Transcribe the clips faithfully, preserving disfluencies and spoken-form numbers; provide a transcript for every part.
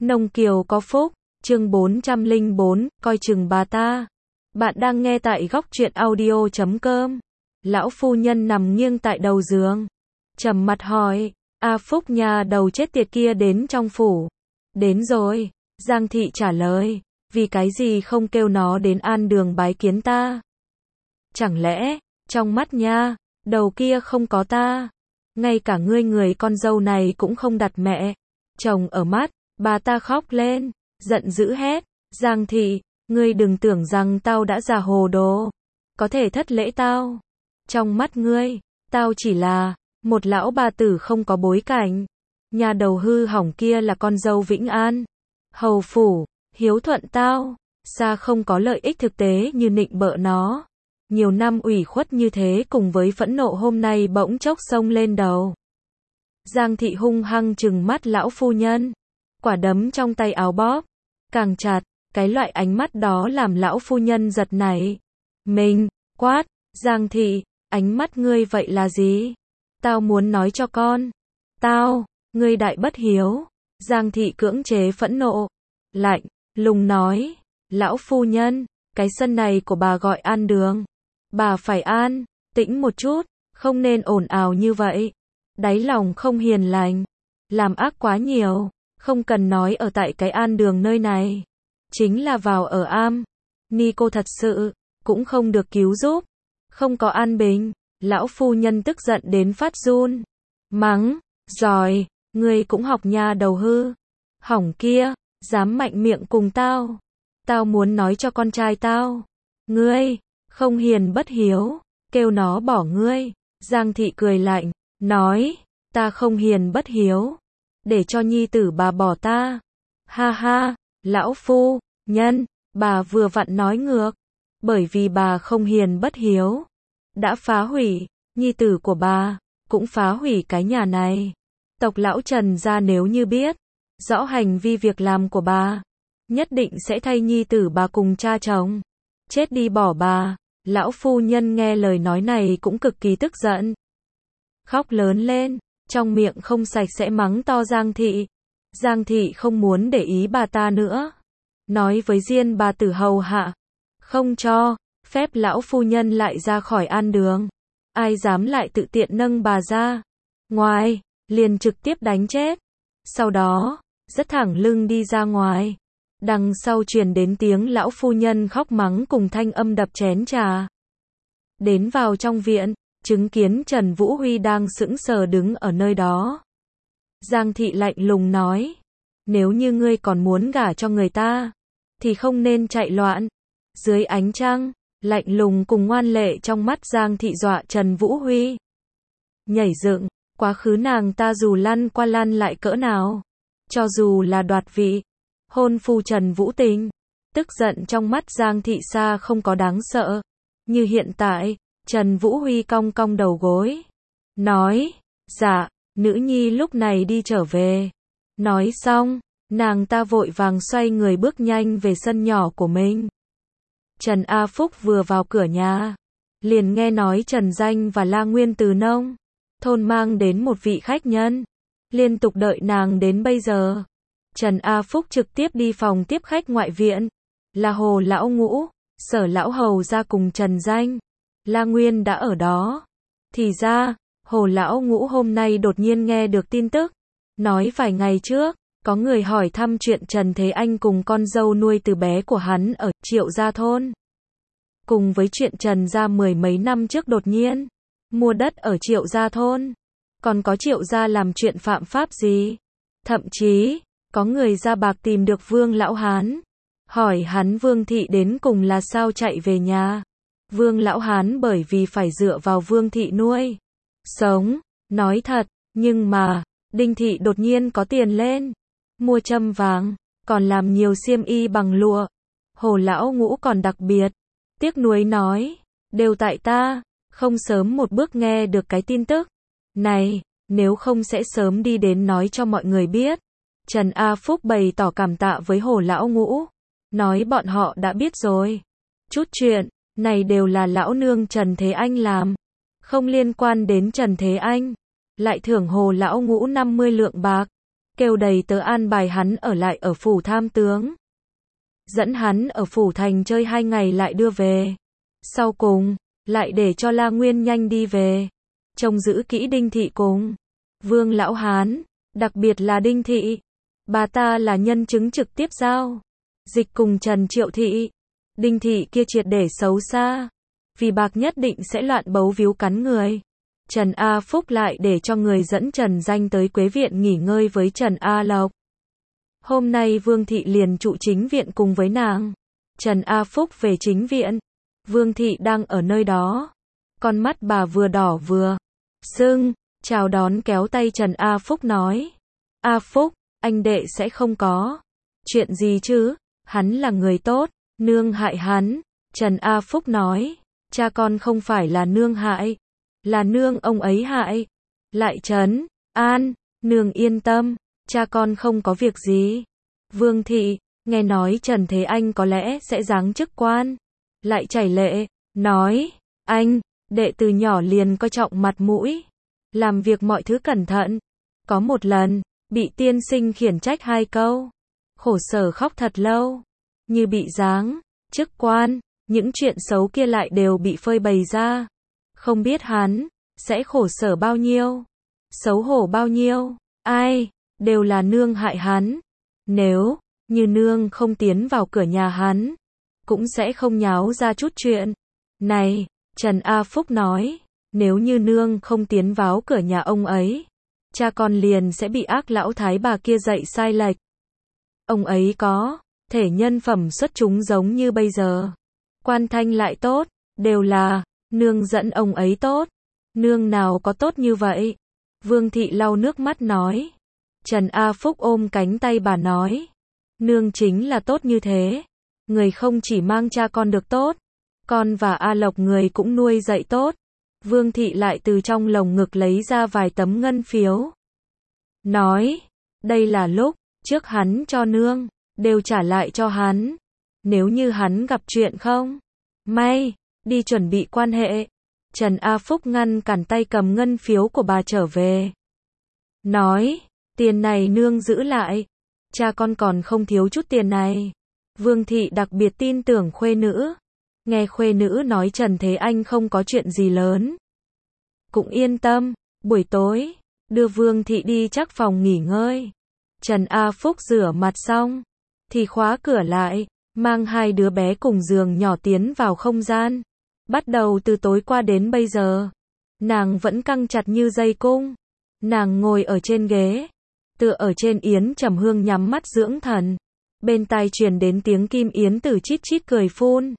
Nông Kiều có phúc, chương bốn trăm lẻ bốn, coi chừng bà ta. Bạn đang nghe tại góc truyện audio chấm com. Lão phu nhân nằm nghiêng tại đầu giường, trầm mặt hỏi, A Phúc nhà đầu chết tiệt kia đến trong phủ. Đến rồi, Giang thị trả lời, vì cái gì không kêu nó đến An Đường bái kiến ta? Chẳng lẽ, trong mắt nha, đầu kia không có ta? Ngay cả ngươi người con dâu này cũng không đặt mẹ chồng ở mắt. Bà ta khóc lên, giận dữ hét, Giang thị, ngươi đừng tưởng rằng tao đã già hồ đồ, có thể thất lễ tao. Trong mắt ngươi, tao chỉ là một lão bà tử không có bối cảnh. Nhà đầu hư hỏng kia là con dâu Vĩnh An, hầu phủ, hiếu thuận tao, xa không có lợi ích thực tế như nịnh bợ nó. Nhiều năm ủy khuất như thế cùng với phẫn nộ hôm nay bỗng chốc xông lên đầu. Giang thị hung hăng trừng mắt lão phu nhân, quả đấm trong tay áo bóp càng chặt, cái loại ánh mắt đó làm lão phu nhân giật nảy mình, quát, Giang thị, ánh mắt ngươi vậy là gì? Tao muốn nói cho con, tao, ngươi đại bất hiếu. Giang thị cưỡng chế phẫn nộ, lạnh lùng nói, lão phu nhân, cái sân này của bà gọi An Đường, bà phải an tĩnh một chút, không nên ồn ào như vậy. Đáy lòng không hiền lành, làm ác quá nhiều, không cần nói ở tại cái An Đường nơi này, chính là vào ở am ni cô thật sự cũng không được cứu giúp, không có an bình. Lão phu nhân tức giận đến phát run, mắng, giỏi, ngươi cũng học nha đầu hư hỏng kia, dám mạnh miệng cùng tao. Tao muốn nói cho con trai tao, ngươi không hiền bất hiếu, kêu nó bỏ ngươi. Giang thị cười lạnh, nói, ta không hiền bất hiếu, để cho nhi tử bà bỏ ta. Ha ha, lão phu nhân, bà vừa vặn nói ngược, bởi vì bà không hiền bất hiếu, đã phá hủy nhi tử của bà, cũng phá hủy cái nhà này. Tộc lão Trần gia nếu như biết rõ hành vi việc làm của bà, nhất định sẽ thay nhi tử bà cùng cha chồng chết đi bỏ bà. Lão phu nhân nghe lời nói này cũng cực kỳ tức giận, khóc lớn lên, trong miệng không sạch sẽ mắng to Giang thị. Giang thị không muốn để ý bà ta nữa, nói với Diên bà tử hầu hạ, không cho phép lão phu nhân lại ra khỏi An Đường. Ai dám lại tự tiện nâng bà ra ngoài, liền trực tiếp đánh chết. Sau đó, rất thẳng lưng đi ra ngoài. Đằng sau truyền đến tiếng lão phu nhân khóc mắng cùng thanh âm đập chén trà. Đến vào trong viện, chứng kiến Trần Vũ Huy đang sững sờ đứng ở nơi đó. Giang thị lạnh lùng nói, nếu như ngươi còn muốn gả cho người ta, thì không nên chạy loạn. Dưới ánh trăng, lạnh lùng cùng ngoan lệ trong mắt Giang thị dọa Trần Vũ Huy nhảy dựng. Quá khứ nàng ta dù lăn qua lăn lại cỡ nào, cho dù là đoạt vị hôn phu Trần Vũ Tình, tức giận trong mắt Giang thị xa không có đáng sợ như hiện tại. Trần Vũ Huy cong cong đầu gối, nói, dạ, nữ nhi lúc này đi trở về. Nói xong, nàng ta vội vàng xoay người bước nhanh về sân nhỏ của mình. Trần A Phúc vừa vào cửa nhà, liền nghe nói Trần Danh và La Nguyên từ nông thôn mang đến một vị khách nhân, liên tục đợi nàng đến bây giờ. Trần A Phúc trực tiếp đi phòng tiếp khách ngoại viện, là Hồ lão Ngũ, Sở lão hầu ra cùng Trần Danh, La Nguyên đã ở đó. Thì ra, Hồ lão Ngũ hôm nay đột nhiên nghe được tin tức, nói vài ngày trước, có người hỏi thăm chuyện Trần Thế Anh cùng con dâu nuôi từ bé của hắn ở Triệu Gia thôn. Cùng với chuyện Trần gia mười mấy năm trước đột nhiên mua đất ở Triệu Gia thôn, còn có Triệu Gia làm chuyện phạm pháp gì? Thậm chí, có người ra bạc tìm được Vương Lão Hán, hỏi hắn Vương Thị đến cùng là sao chạy về nhà. Vương Lão Hán bởi vì phải dựa vào Vương Thị nuôi sống, nói thật, nhưng mà, Đinh Thị đột nhiên có tiền lên, mua trâm vàng, còn làm nhiều xiêm y bằng lụa. Hồ lão Ngũ còn đặc biệt tiếc nuối nói, đều tại ta, không sớm một bước nghe được cái tin tức này, nếu không sẽ sớm đi đến nói cho mọi người biết. Trần A Phúc bày tỏ cảm tạ với Hồ lão Ngũ, nói bọn họ đã biết rồi. Chút chuyện này đều là lão nương Trần Thế Anh làm, không liên quan đến Trần Thế Anh. Lại thưởng Hồ lão Ngũ năm mươi lượng bạc. kêu đầy tớ an bài hắn ở lại ở phủ tham tướng. Dẫn hắn ở phủ thành chơi hai ngày lại đưa về. Sau cùng, lại để cho La Nguyên nhanh đi về. Trông giữ kỹ Đinh Thị cùng Vương Lão Hán, đặc biệt là Đinh Thị. Bà ta là nhân chứng trực tiếp giao dịch cùng Trần Triệu Thị. Đinh Thị kia triệt để xấu xa. Vì bạc nhất định sẽ loạn bấu víu cắn người. Trần A Phúc lại để cho người dẫn Trần Danh tới Quế Viện nghỉ ngơi với Trần A Lộc. Hôm nay Vương Thị liền trụ chính viện cùng với nàng. Trần A Phúc về chính viện. Vương Thị đang ở nơi đó. Con mắt bà vừa đỏ vừa sưng, chào đón kéo tay Trần A Phúc nói. A Phúc, anh đệ sẽ không có chuyện gì chứ, hắn là người tốt, nương hại hắn. Trần A Phúc nói, cha con không phải là nương hại, là nương ông ấy hại. Lại Trấn An, nương yên tâm, cha con không có việc gì. Vương Thị, nghe nói Trần Thế Anh có lẽ sẽ giáng chức quan. Lại chảy lệ, nói, anh, đệ từ nhỏ liền coi trọng mặt mũi, làm việc mọi thứ cẩn thận. Có một lần, bị tiên sinh khiển trách hai câu, khổ sở khóc thật lâu, như bị giáng chức quan, những chuyện xấu kia lại đều bị phơi bày ra. Không biết hắn sẽ khổ sở bao nhiêu, xấu hổ bao nhiêu, ai, đều là nương hại hắn. Nếu như nương không tiến vào cửa nhà hắn, cũng sẽ không nháo ra chút chuyện này. Trần A Phúc nói, nếu như nương không tiến vào cửa nhà ông ấy, cha con liền sẽ bị ác lão thái bà kia dạy sai lệch. Ông ấy có thể nhân phẩm xuất chúng giống như bây giờ, quan thanh lại tốt, đều là nương dẫn ông ấy tốt. Nương nào có tốt như vậy? Vương Thị lau nước mắt nói. Trần A Phúc ôm cánh tay bà nói, nương chính là tốt như thế. Người không chỉ mang cha con được tốt, con và A Lộc người cũng nuôi dạy tốt. Vương Thị lại từ trong lồng ngực lấy ra vài tấm ngân phiếu. Nói, đây là lúc trước hắn cho nương, đều trả lại cho hắn. Nếu như hắn gặp chuyện không may, đi chuẩn bị quan hệ. Trần A Phúc ngăn cản tay cầm ngân phiếu của bà trở về. Nói, tiền này nương giữ lại. Cha con còn không thiếu chút tiền này. Vương Thị đặc biệt tin tưởng khuê nữ. Nghe khuê nữ nói Trần Thế Anh không có chuyện gì lớn, cũng yên tâm. Buổi tối, đưa Vương Thị đi chắc phòng nghỉ ngơi. Trần A Phúc rửa mặt xong, thì khóa cửa lại, mang hai đứa bé cùng giường nhỏ tiến vào không gian. Bắt đầu từ tối qua đến bây giờ, nàng vẫn căng chặt như dây cung. Nàng ngồi ở trên ghế, tựa ở trên yến trầm hương nhắm mắt dưỡng thần. Bên tai truyền đến tiếng Kim Yến Tử chít chít cười phun,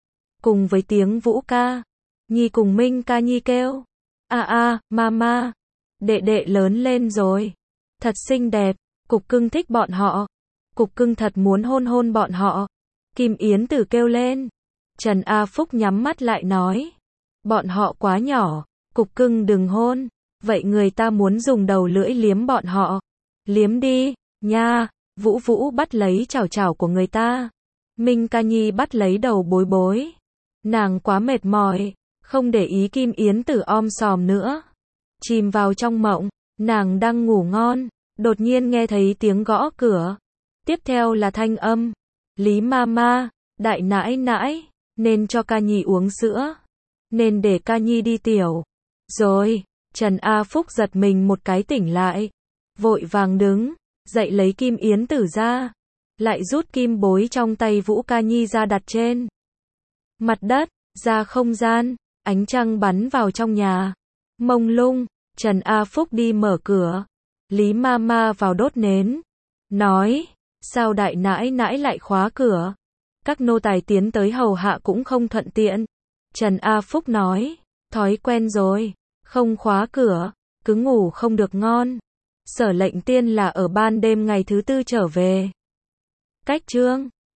cùng với tiếng Vũ ca Nhi cùng Minh ca Nhi kêu, a a, mama, đệ đệ lớn lên rồi, thật xinh đẹp. Cục Cưng thích bọn họ, Cục Cưng thật muốn hôn hôn bọn họ. Kim Yến Tử kêu lên. Trần A Phúc nhắm mắt lại nói, bọn họ quá nhỏ, Cục Cưng đừng hôn. Vậy người ta muốn dùng đầu lưỡi liếm bọn họ. Liếm đi, nha. Vũ Vũ bắt lấy chảo chảo của người ta. Minh ca Nhi bắt lấy đầu bối bối. Nàng quá mệt mỏi, không để ý Kim Yến Tử om sòm nữa. Chìm vào trong mộng, nàng đang ngủ ngon, đột nhiên nghe thấy tiếng gõ cửa. Tiếp theo là thanh âm, Lý Mama, đại nãi nãi, nên cho ca Nhi uống sữa, nên để ca Nhi đi tiểu. Rồi, Trần A Phúc giật mình một cái tỉnh lại, vội vàng đứng dậy lấy Kim Yến Tử ra, lại rút kim bối trong tay Vũ ca Nhi ra đặt trên mặt đất. Ra không gian, ánh trăng bắn vào trong nhà, mông lung. Trần A Phúc đi mở cửa, Lý Mama vào đốt nến, nói, sao đại nãi nãi lại khóa cửa? Các nô tài tiến tới hầu hạ cũng không thuận tiện. Trần A Phúc nói, thói quen rồi, không khóa cửa, cứ ngủ không được ngon. Sở Lệnh Tiên là ở ban đêm ngày thứ tư trở về. Cách chương